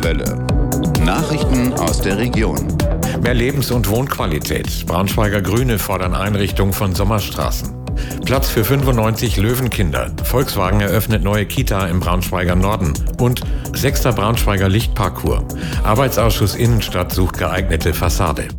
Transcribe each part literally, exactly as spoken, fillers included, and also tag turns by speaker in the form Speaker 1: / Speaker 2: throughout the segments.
Speaker 1: Okerwelle. Nachrichten aus der Region.
Speaker 2: Mehr Lebens- und Wohnqualität. Braunschweiger Grüne fordern Einrichtung von Sommerstraßen. Platz für fünfundneunzig Löwenkinder. Volkswagen eröffnet neue Kita im Braunschweiger Norden. Und sechster Braunschweiger Lichtparcours. Arbeitsausschuss Innenstadt sucht geeignete Fassade.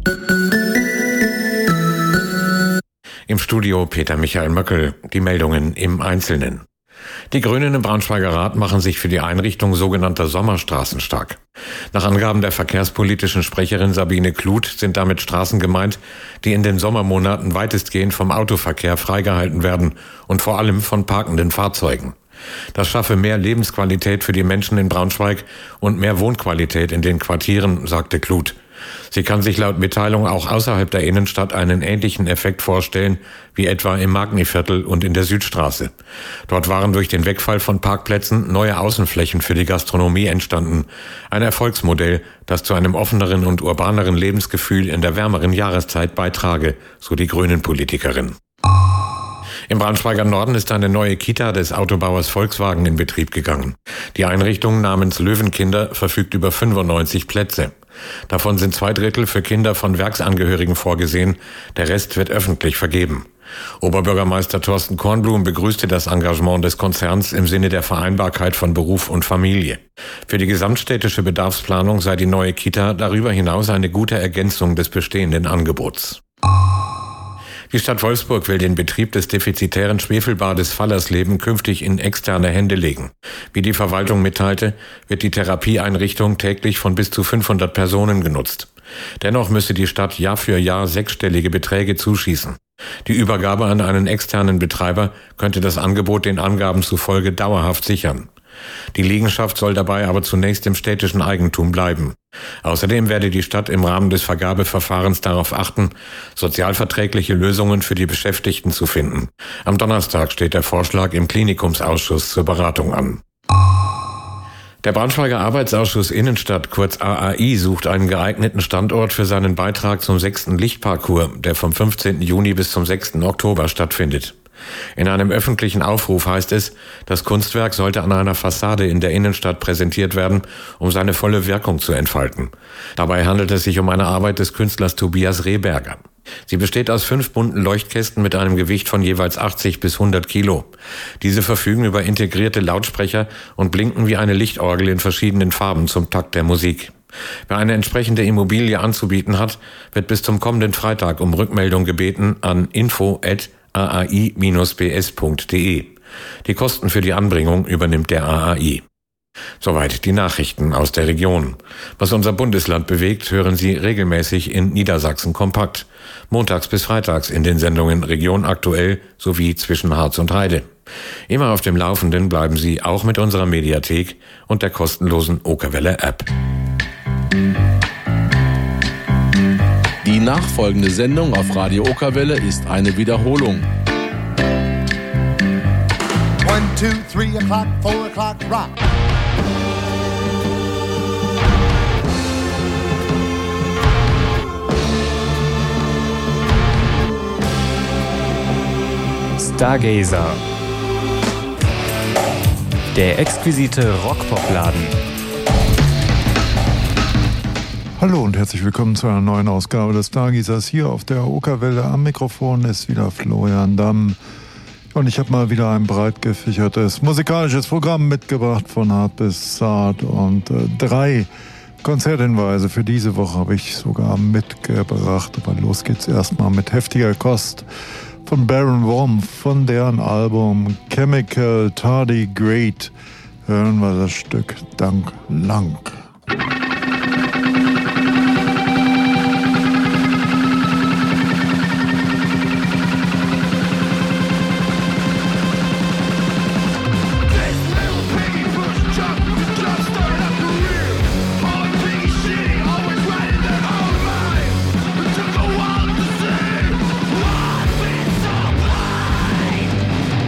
Speaker 2: Im Studio Peter Michael Möckel. Die Meldungen im Einzelnen. Die Grünen im Braunschweiger Rat machen sich für die Einrichtung sogenannter Sommerstraßen stark. Nach Angaben der verkehrspolitischen Sprecherin Sabine Kluth sind damit Straßen gemeint, die in den Sommermonaten weitestgehend vom Autoverkehr freigehalten werden und vor allem von parkenden Fahrzeugen. Das schaffe mehr Lebensqualität für die Menschen in Braunschweig und mehr Wohnqualität in den Quartieren, sagte Kluth. Sie kann sich laut Mitteilung auch außerhalb der Innenstadt einen ähnlichen Effekt vorstellen, wie etwa im Magni-Viertel und in der Südstraße. Dort waren durch den Wegfall von Parkplätzen neue Außenflächen für die Gastronomie entstanden. Ein Erfolgsmodell, das zu einem offeneren und urbaneren Lebensgefühl in der wärmeren Jahreszeit beitrage, so die Grünen-Politikerin. Im Braunschweiger Norden ist eine neue Kita des Autobauers Volkswagen in Betrieb gegangen. Die Einrichtung namens Löwenkinder verfügt über fünfundneunzig Plätze. Davon sind zwei Drittel für Kinder von Werksangehörigen vorgesehen, der Rest wird öffentlich vergeben. Oberbürgermeister Thorsten Kornblum begrüßte das Engagement des Konzerns im Sinne der Vereinbarkeit von Beruf und Familie. Für die gesamtstädtische Bedarfsplanung sei die neue Kita darüber hinaus eine gute Ergänzung des bestehenden Angebots. Die Stadt Wolfsburg will den Betrieb des defizitären Schwefelbades Fallersleben künftig in externe Hände legen. Wie die Verwaltung mitteilte, wird die Therapieeinrichtung täglich von bis zu fünfhundert Personen genutzt. Dennoch müsse die Stadt Jahr für Jahr sechsstellige Beträge zuschießen. Die Übergabe an einen externen Betreiber könnte das Angebot den Angaben zufolge dauerhaft sichern. Die Liegenschaft soll dabei aber zunächst im städtischen Eigentum bleiben. Außerdem werde die Stadt im Rahmen des Vergabeverfahrens darauf achten, sozialverträgliche Lösungen für die Beschäftigten zu finden. Am Donnerstag steht der Vorschlag im Klinikumsausschuss zur Beratung an. Der Braunschweiger Arbeitsausschuss Innenstadt, kurz A A I, sucht einen geeigneten Standort für seinen Beitrag zum sechsten Lichtparcours, der vom fünfzehnten Juni bis zum sechsten Oktober stattfindet. In einem öffentlichen Aufruf heißt es, das Kunstwerk sollte an einer Fassade in der Innenstadt präsentiert werden, um seine volle Wirkung zu entfalten. Dabei handelt es sich um eine Arbeit des Künstlers Tobias Rehberger. Sie besteht aus fünf bunten Leuchtkästen mit einem Gewicht von jeweils achtzig bis hundert Kilo. Diese verfügen über integrierte Lautsprecher und blinken wie eine Lichtorgel in verschiedenen Farben zum Takt der Musik. Wer eine entsprechende Immobilie anzubieten hat, wird bis zum kommenden Freitag um Rückmeldung gebeten an info at a a i dash b s punkt d e. Die Kosten für die Anbringung übernimmt der A A I. Soweit die Nachrichten aus der Region. Was unser Bundesland bewegt, hören Sie regelmäßig in Niedersachsen kompakt. Montags bis freitags in den Sendungen Region aktuell sowie zwischen Harz und Heide. Immer auf dem Laufenden bleiben Sie auch mit unserer Mediathek und der kostenlosen Okerwelle-App.
Speaker 3: Die nachfolgende Sendung auf Radio Okerwelle ist eine Wiederholung.
Speaker 4: One, two, three o'clock, four o'clock, rock.
Speaker 5: Stargazer. Der exquisite Rockpopladen.
Speaker 6: Hallo und herzlich willkommen zu einer neuen Ausgabe des Stargazers hier auf der Okerwelle. Am Mikrofon ist wieder Florian Damm. Und ich habe mal wieder ein breit gefächertes musikalisches Programm mitgebracht, von hart bis zart. Und äh, drei Konzerthinweise für diese Woche habe ich sogar mitgebracht. Aber los geht's erstmal mit heftiger Kost von Baron Worm, von deren Album Chemical Tardigrade. Hören wir das Stück Dank Lang.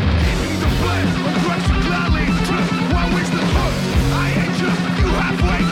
Speaker 7: Gladly, I wish the hook. I hate you. You halfway.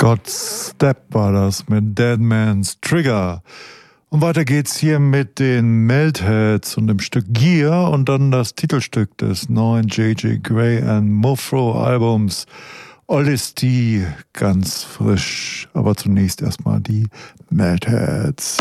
Speaker 6: God Step war das mit Dead Man's Trigger. Und weiter geht's hier mit den Meltheads und dem Stück Gear und dann das Titelstück des neuen J J Gray and Mofro Albums Honesty, ganz frisch. Aber zunächst erstmal die Meltheads.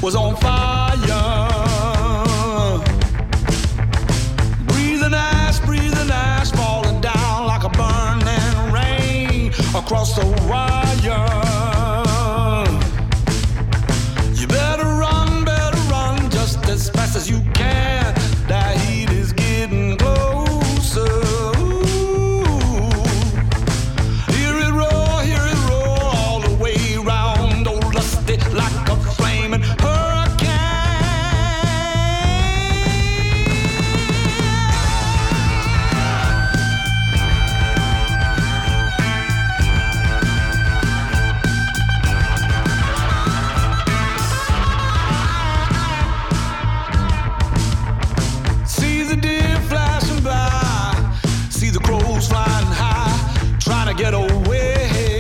Speaker 7: was on fire. Breathing ash, breathing ash, falling down like a burning rain across the wire. You better run, better run just as fast as you can. That heat is getting closer. Ooh. Hear it roar, hear it roar all the way round. Oh, lusty like a flaming hurricane. See the deer flashing by, see the crows flying high, trying to get away.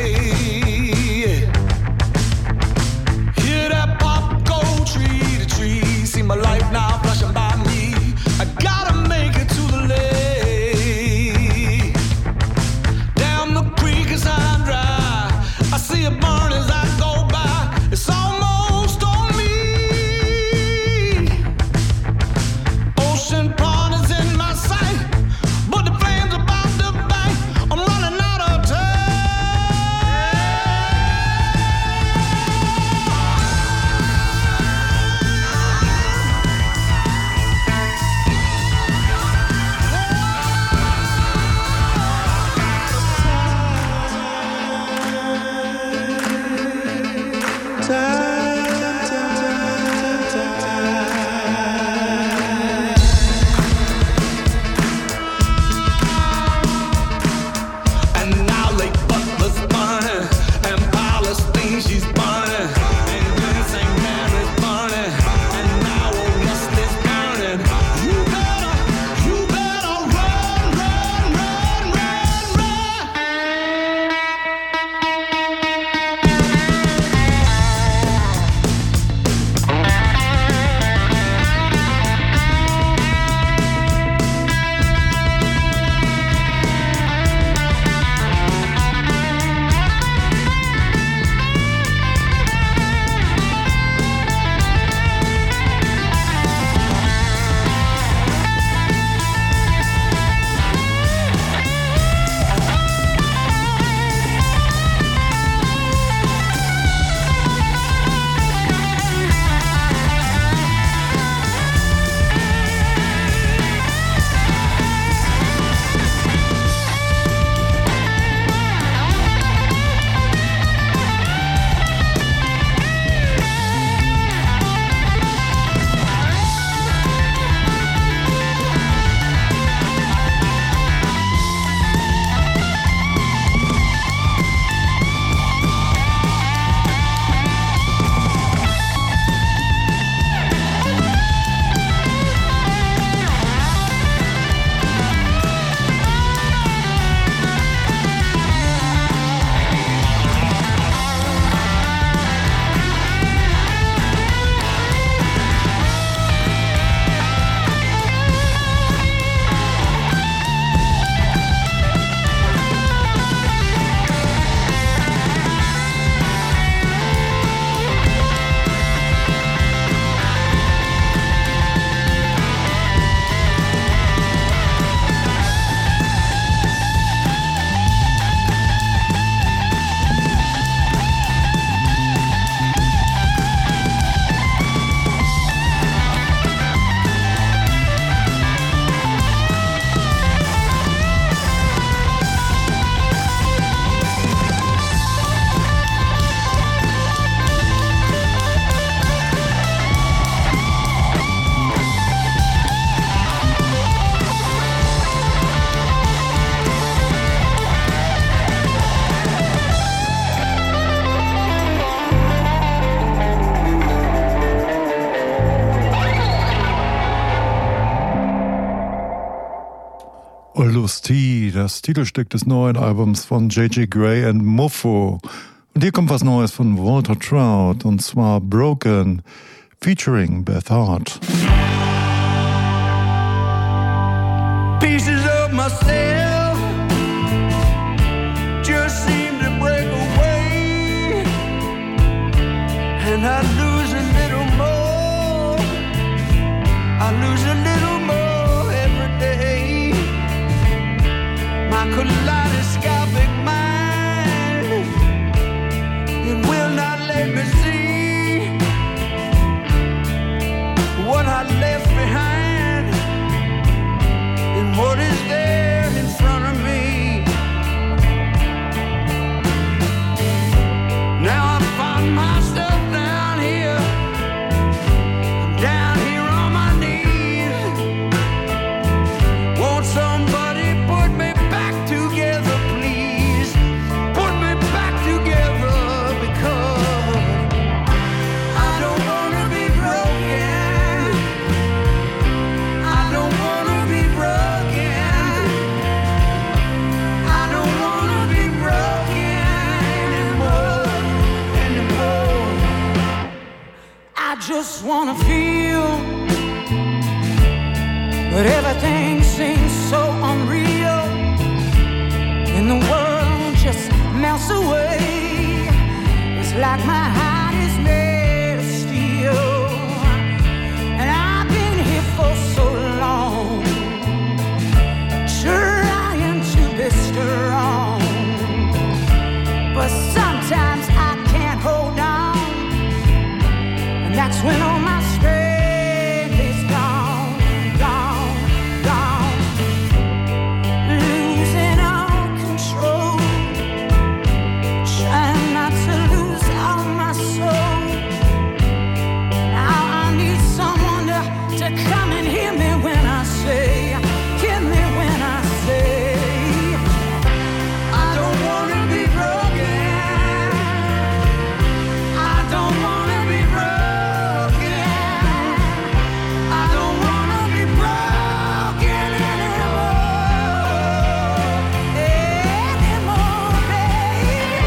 Speaker 7: Hear that pop go tree to tree, see my life now flashing by me. I gotta make it to the lake. Down the creek is high and dry, I see it burn as I go by. It's almost on me. Ocean pond is in my sight, but the flames about to bite. I'm running out of time. And now Lake Butler's burning, and Palestine she's burning, and then Saint Mary's burning, and now Old West is burning. You better, you better run, run, run, run, run.
Speaker 6: Lusty, das Titelstück des neuen Albums von J J Grey and Muffo. Und hier kommt was Neues von Walter Trout, und zwar Broken, featuring Beth Hart.
Speaker 7: Pieces of myself just seem to break away, and I lose a little more
Speaker 8: just wanna feel, but everything seems so unreal, and the world just melts away. It's like my heart is made of steel, and I've been here for so long, trying to be strong, but sometimes I can't hold on, and that's when all my strength is gone, gone, gone, losing all control, trying not to lose all my soul. Now I need someone to, to come and hear me when I say, hear me when I say, I don't wanna be broken, I don't wanna be broken, I don't wanna be broken anymore, anymore, baby.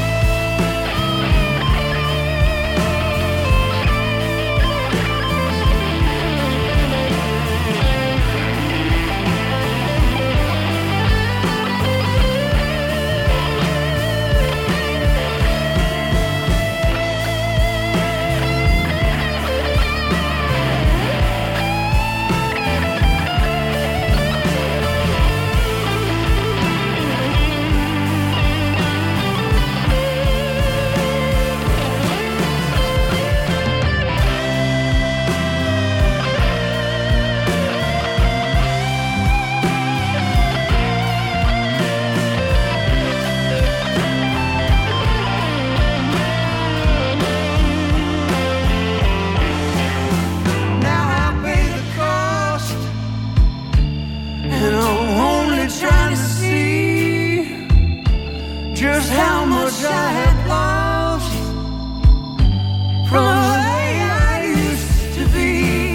Speaker 8: Now I pay the cost, and I'm only trying to see just how much I have lost from the way I used to be.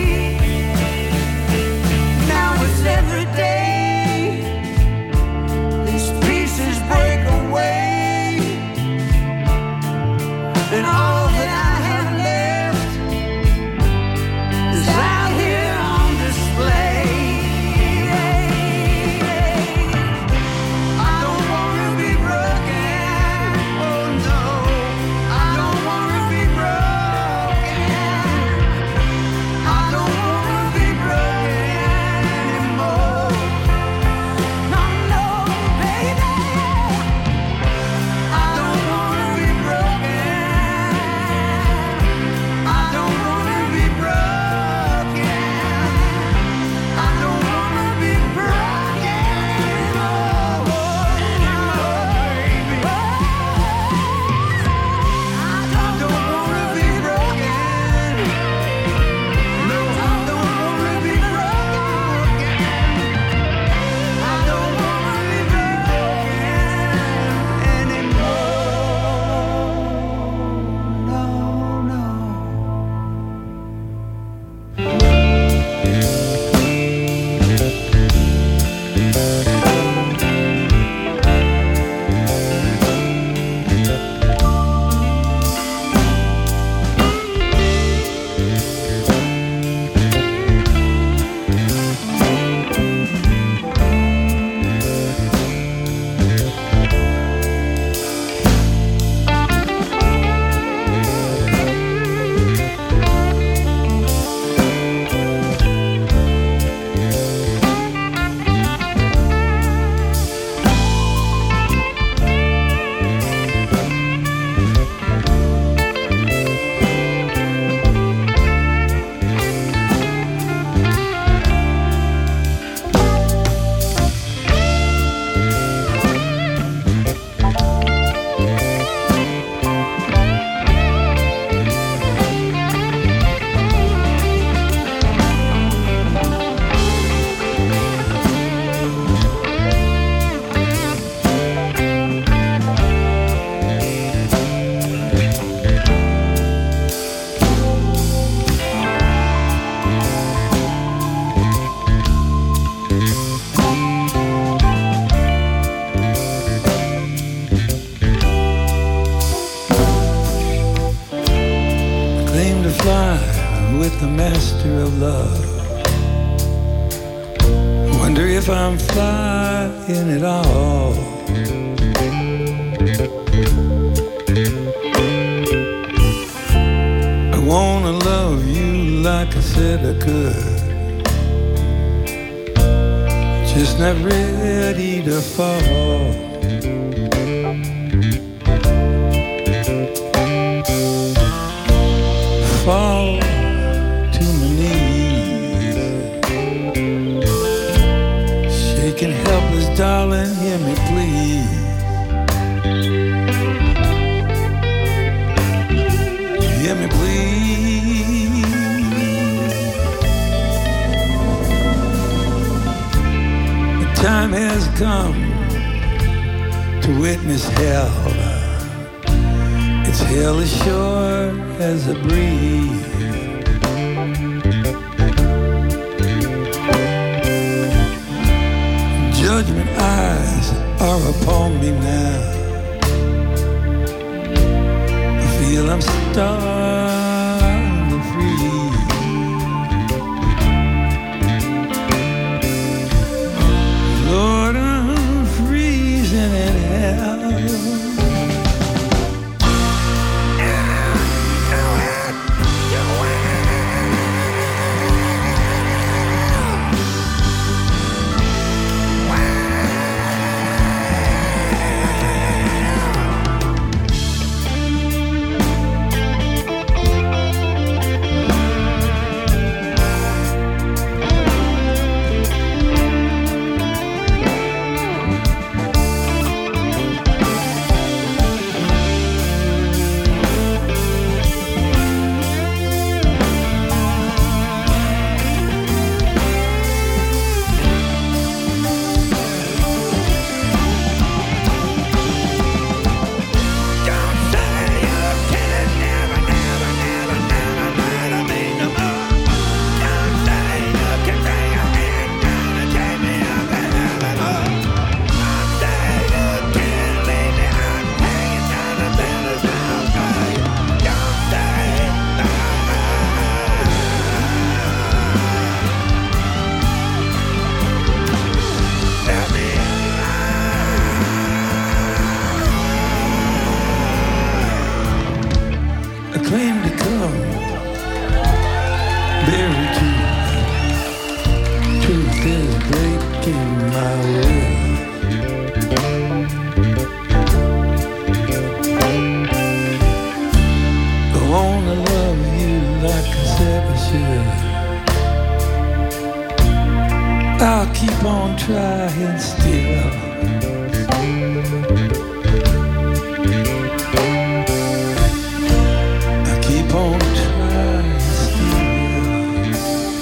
Speaker 8: Now it's every day these pieces break away, and all that I have left is out here on display. I don't wanna be broken, oh no.
Speaker 7: the master of love. Wonder if I'm flying at all. I wanna love you like I said I could, just not ready to fall. Fall to my knees, shaking helpless, darling, hear me please. Hear me please. The time has come to witness hell. It's hell as sure as a breeze. Judgment eyes are upon me now. I feel I'm starting to freeze. Lord, I'm freezing in hell. I'll keep on trying still. I keep on trying still.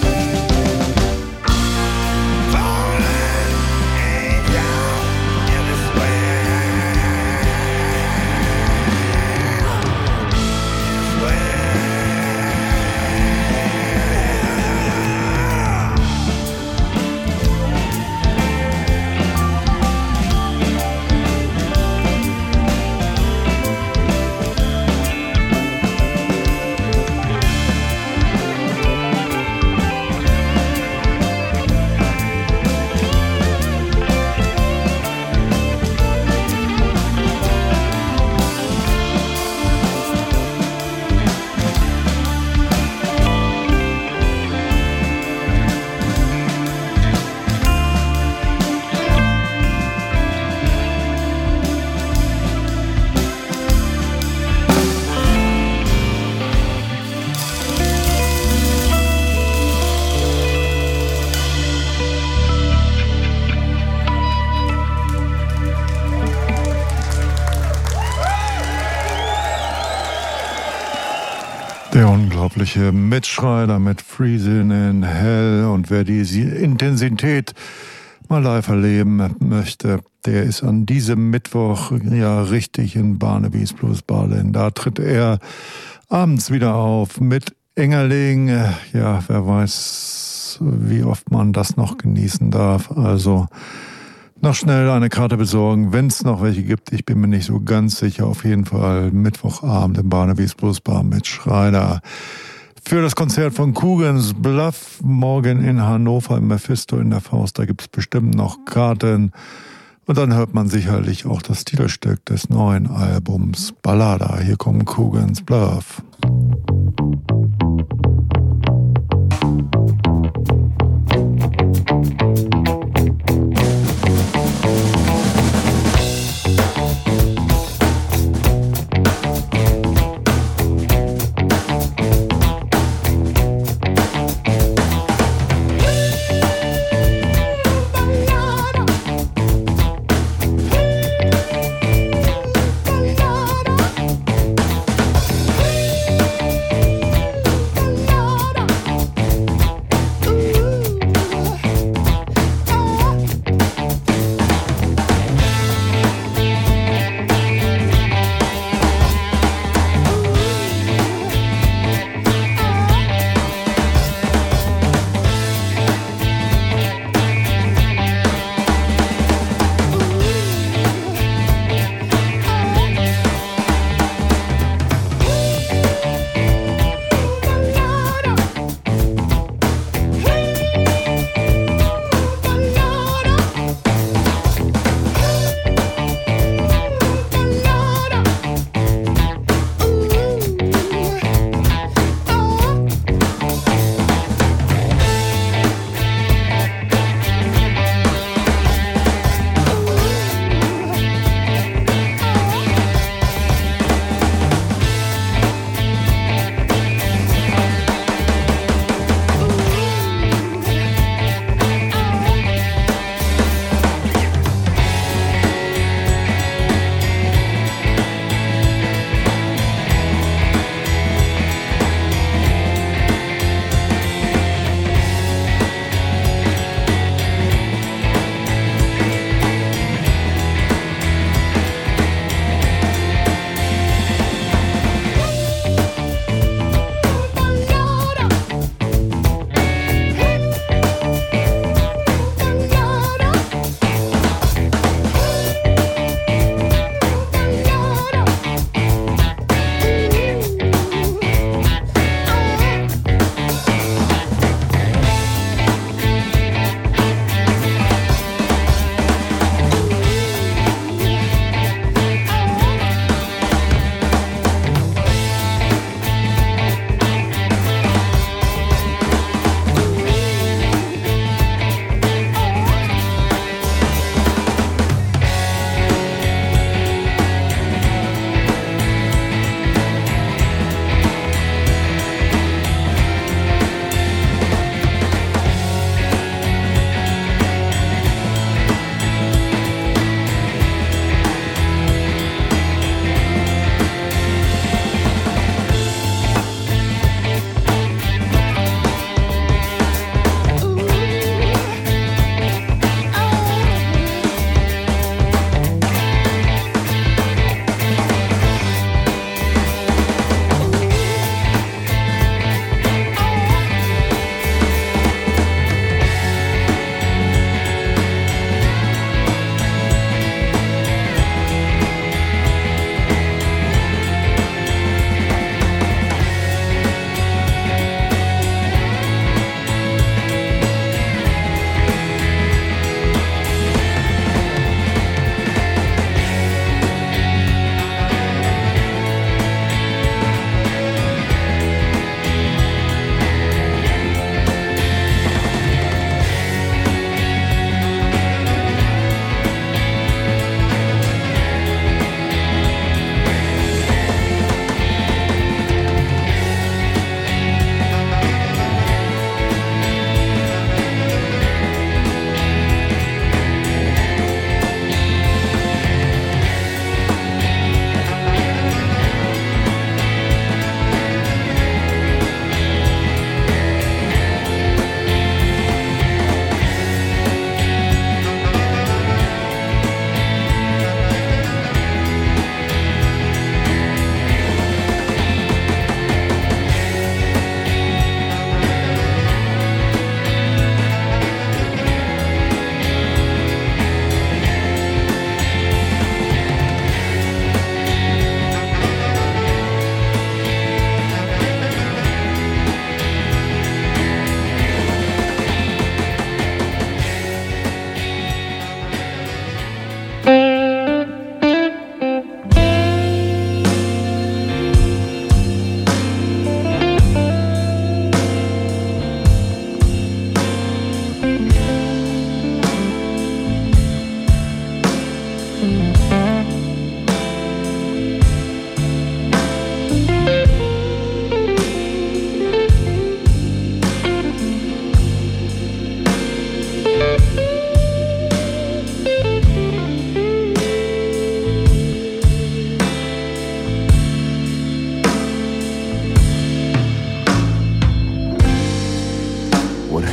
Speaker 7: Falling angel in the
Speaker 6: Der unglaubliche Mitschreider mit Freezing in Hell. Und wer diese Intensität mal live erleben möchte, der ist an diesem Mittwoch ja richtig in Barnabys Blues Berlin. Da tritt er abends wieder auf mit Engerling. Ja, wer weiß, wie oft man das noch genießen darf. Also noch schnell eine Karte besorgen, wenn es noch welche gibt. Ich bin mir nicht so ganz sicher. Auf jeden Fall Mittwochabend im Barnabys Blues Bar mit Schreider. für das Konzert von Coogan's Bluff morgen in Hannover im Mephisto in der Faust. Da gibt es bestimmt noch Karten. Und dann hört man sicherlich auch das Titelstück des neuen Albums Ballada. Hier kommt Coogan's Bluff.
Speaker 8: Ooh.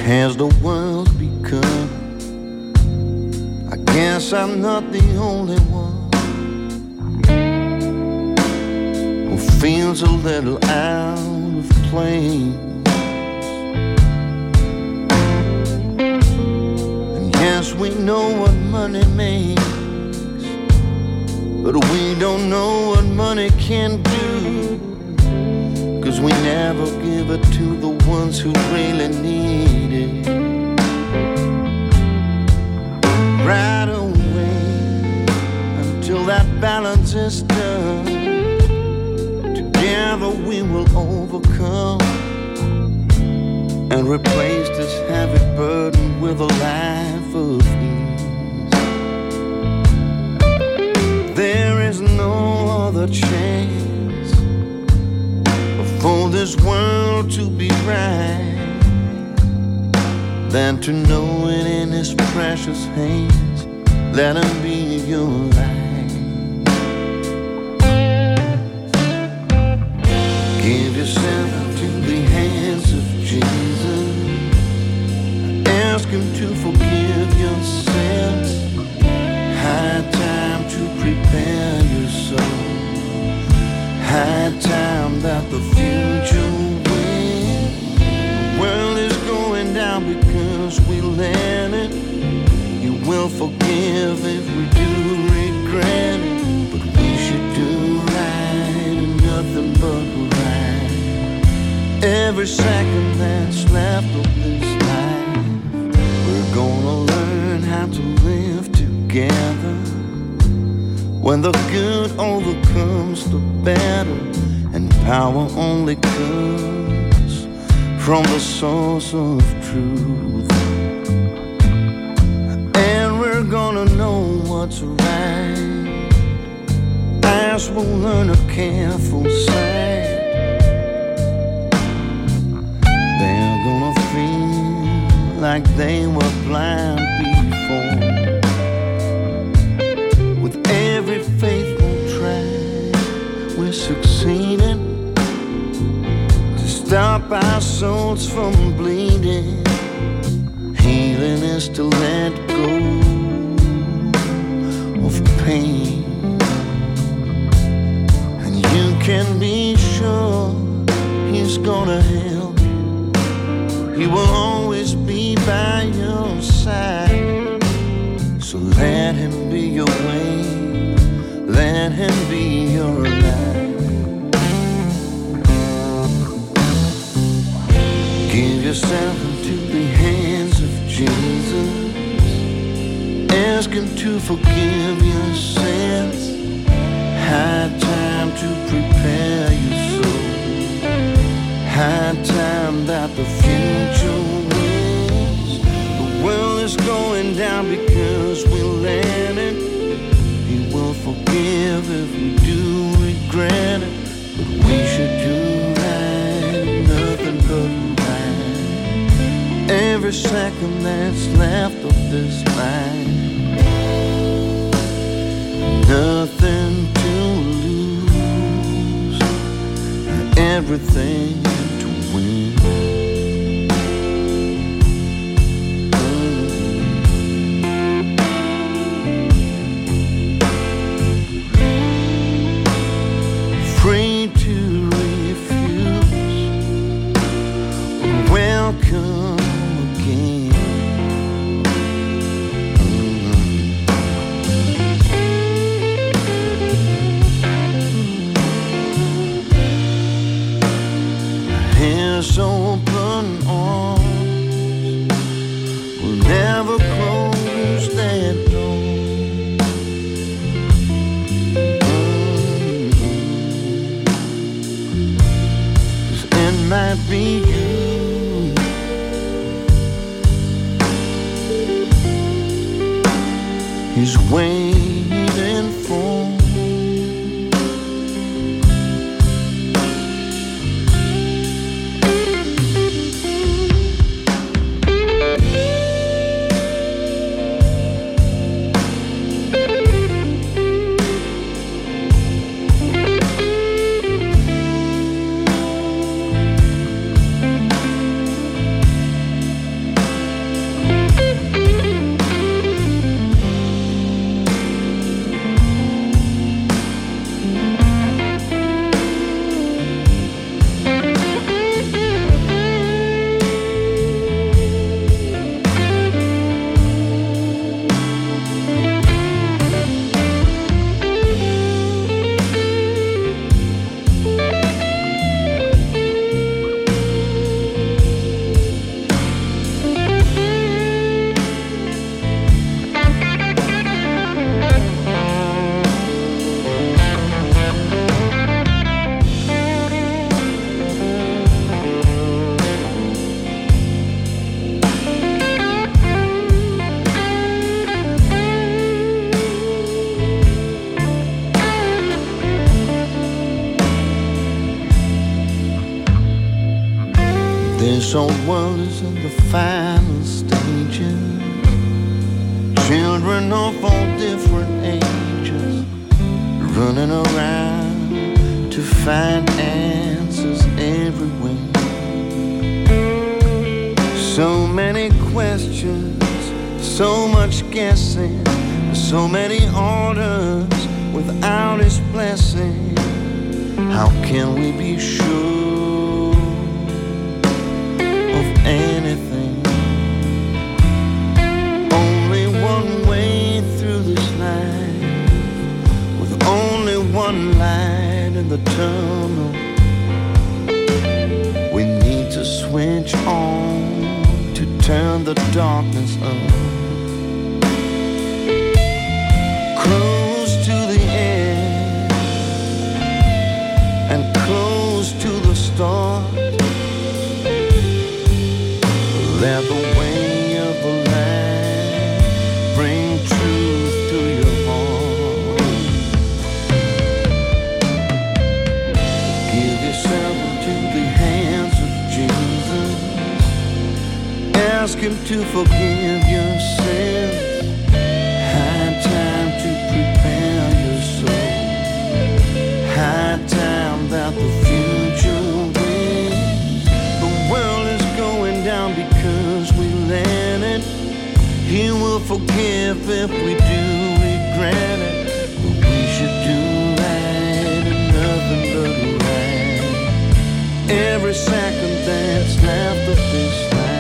Speaker 9: has the world become? I guess I'm not the only one who feels a little out of place. And yes, we know what money makes, but we don't know what money can do, 'cause we never give it to the ones who really need it. Right away, until that balance is done, together we will overcome and replace this heavy burden with a life of ease. There is no other chance for this world to be right than to know it in His precious hands. Let Him be your light. Give yourself to the hands of Jesus. Ask Him to forgive your sins. High time to prepare your soul. High time that the future wins. The world is going down because we let it. He will forgive if we do regret it. But we should do right and nothing but right. Every second that's left of this life, we're gonna learn how to live together. When the good overcomes the better, and power only comes from the source of truth. And we're gonna know what's right as we'll learn a careful sight. They're gonna feel like they were blind before. With every faithful try, we're succeeding to stop our souls from bleeding. Healing is to let go of pain, and you can be sure He's gonna help you. He will always be by your side. So let Him be your way, let Him be your life. Give yourself into the hands of Jesus. Ask Him to forgive your sins. High time to prepare your soul. High time that the future wins. The world is going down because we let it. He will forgive if we do regret it. But we should do right, nothing but right. Every second that's left of this life, nothing to lose, everything to win. Free to refuse, welcome again. His open arms will never close their doors. It might be you. He's waiting for. This old world is in the final stages. Children of all different ages running around to find answers everywhere. So many questions, so much guessing, so many orders without His blessing. How can we be sure of anything? Only one way through this life, with only one light in the tunnel. We need to switch on to turn the darkness up. Close to the edge and close to the start. Let the way of the light bring truth to your heart. Give yourself into the hands of Jesus. Ask Him to forgive your sins. High time to prepare your soul. High time that the future wins. The world is going down because we let it. He will forgive if we do regret it. But we should do right and nothing but right. Every second that's left of this life.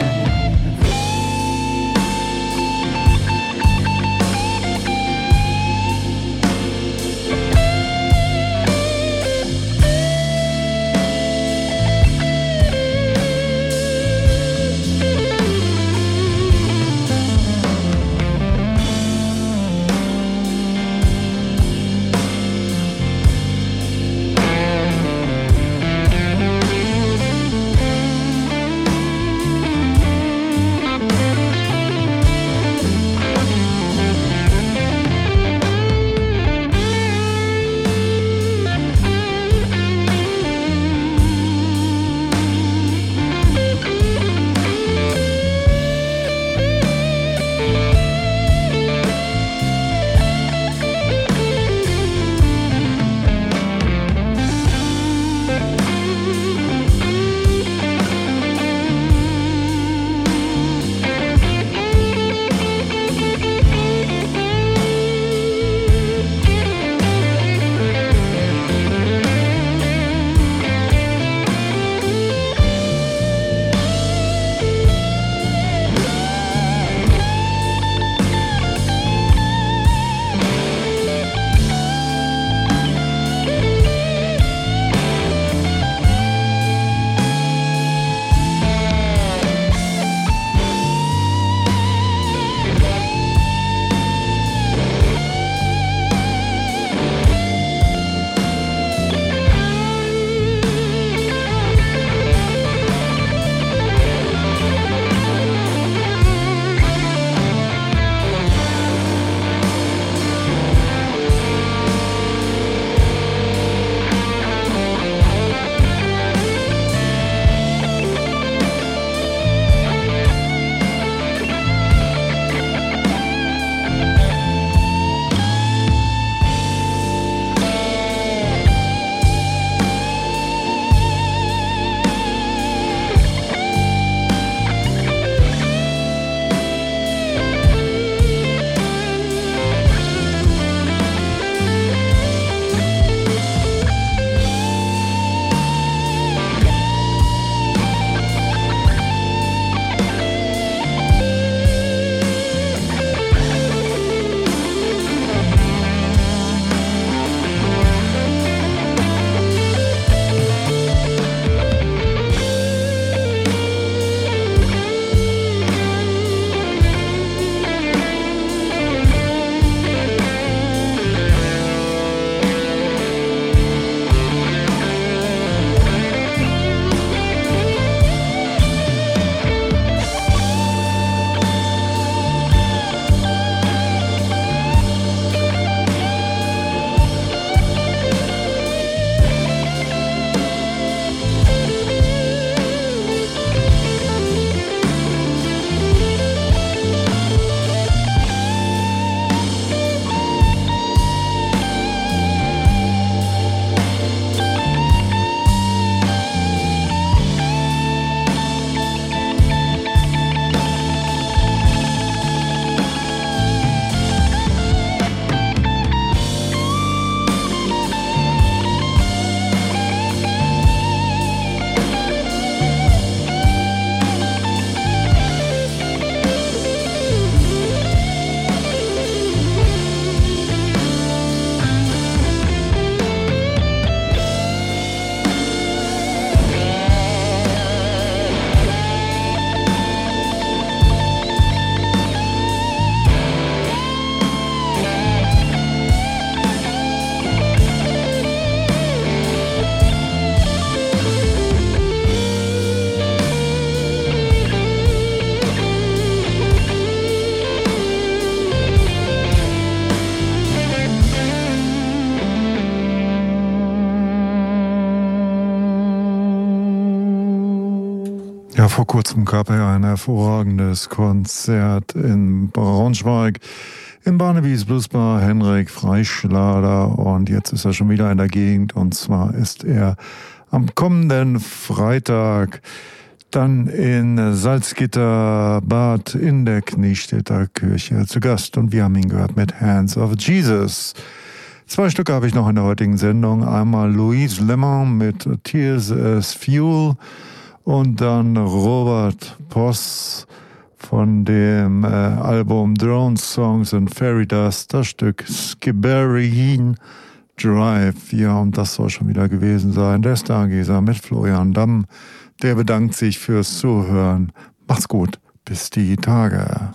Speaker 6: Ja, vor kurzem gab er ein hervorragendes Konzert in Braunschweig im Barnabys Bluesbar Henrik Freischlader und jetzt ist er schon wieder in der Gegend und zwar ist er am kommenden Freitag dann in Salzgitter-Bad in der Kniestädter Kirche zu Gast und wir haben ihn gehört mit Hands of Jesus. Zwei Stücke habe ich noch in der heutigen Sendung. Einmal Louise Lemon mit Tears as Fuel und dann Robert Poss von dem äh, Album Drone Songs and Fairy Dust, das Stück Skibbereen Drive. Ja, und das soll schon wieder gewesen sein. Der Stargazer mit Florian Damm. Der bedankt sich fürs Zuhören. Macht's gut. Bis die Tage.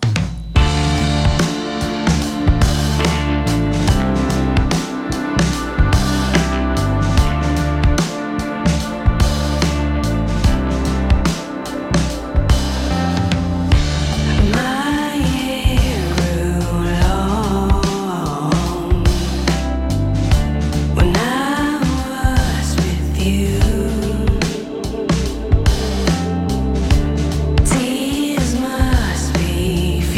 Speaker 8: Tears must be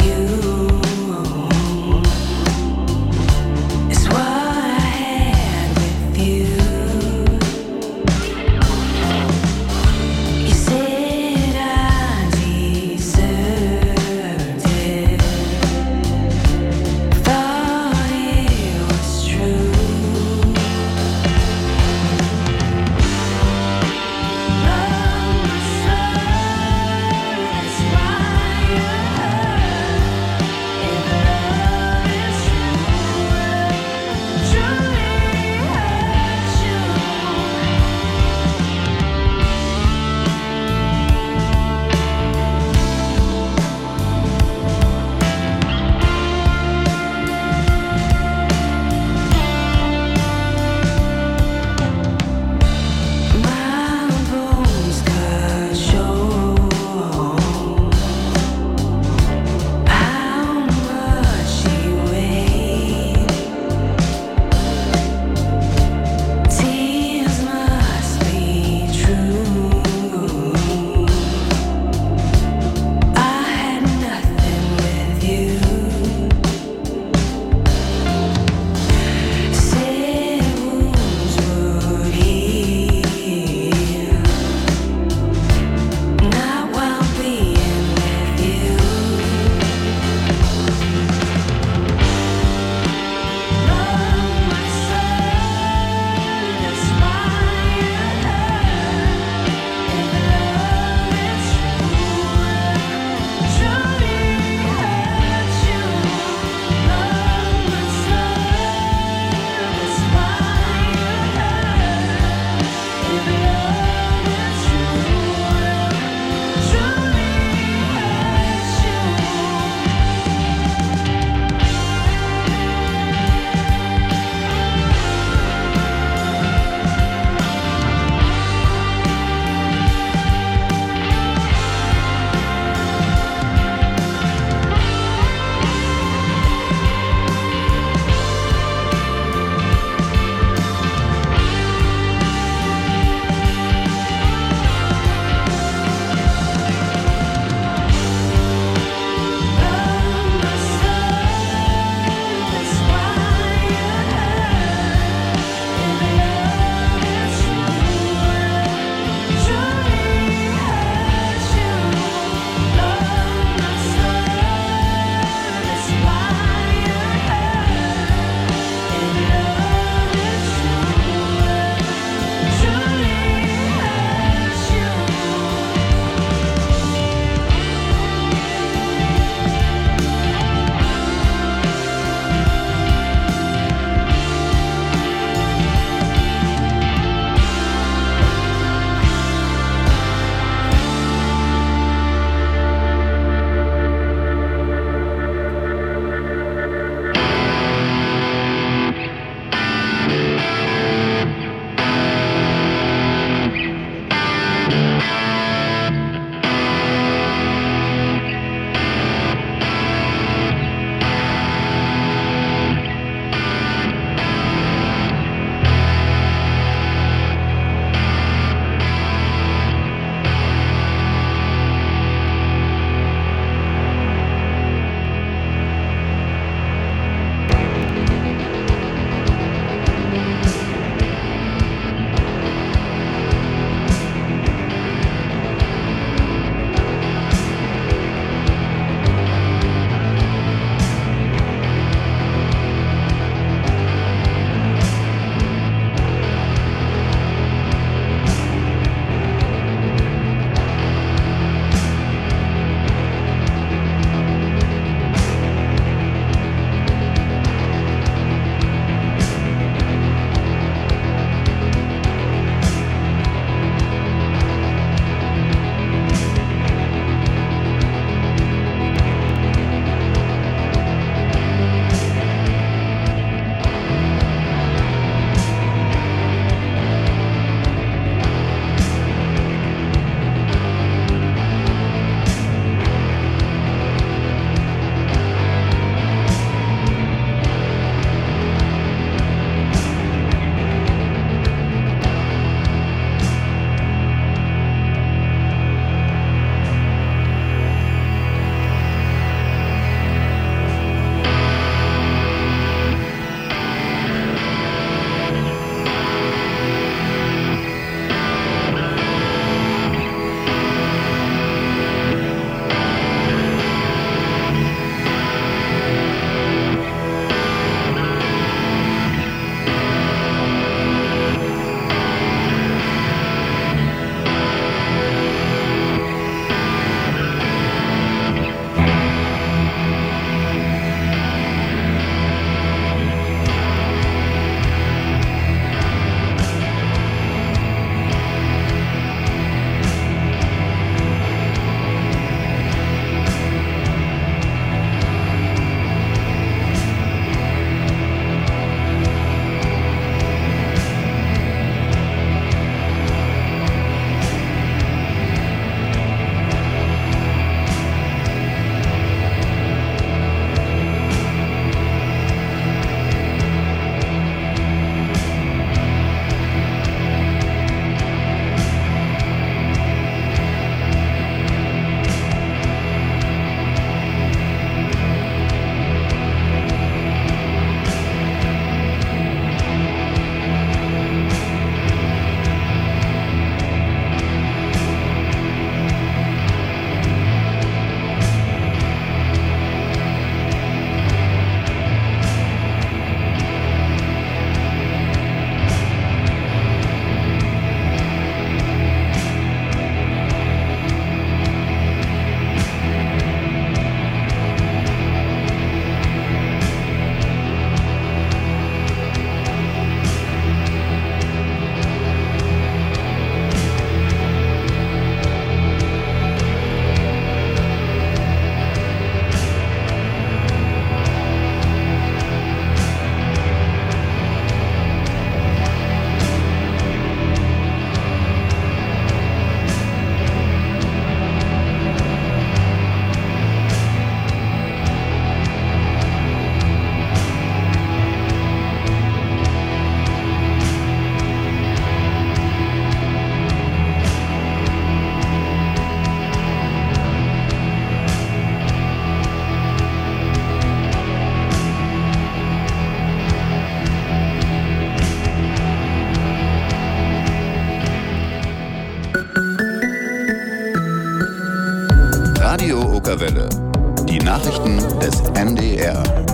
Speaker 1: Okerwelle. Die Nachrichten des N D R.